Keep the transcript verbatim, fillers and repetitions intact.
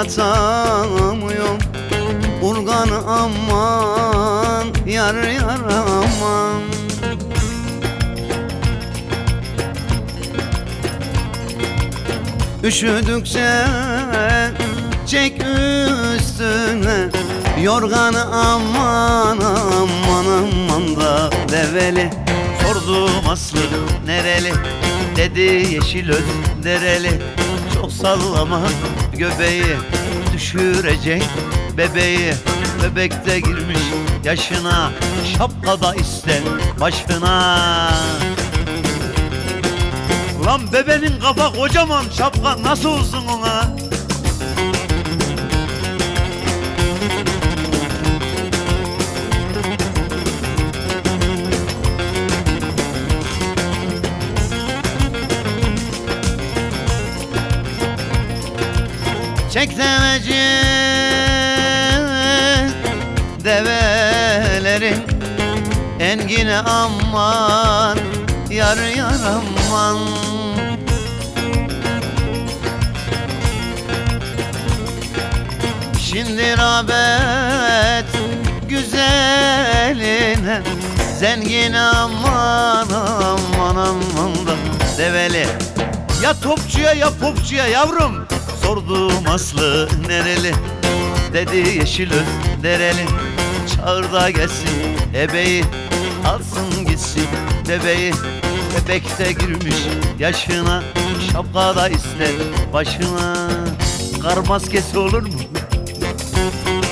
atamıyorum. Urganı aman, yar yar aman. Üşüdükçe çek üstüne yorganı aman aman aman da develi. Sordum aslı nereli, dedi yeşil öz dereli. Çok sallama göbeği, düşürecek bebeği. Bebekte girmiş yaşına, şapkada iste başına. Lan bebenin kafa kocaman, şapka nasıl olsun ona? Çek demeci develerin engine aman, yar yar aman. Şimdi rağbet güzeline, zengin aman aman aman da develi. Ya topçuya ya popçuya yavrum, sordum aslı nereli, dedi yeşil öz dereli. Çağır da gelsin ebeği, alsın gitsin bebeği. Bebekte girmiş yaşına, şapkada ister başına. Kar maskesi olur mu?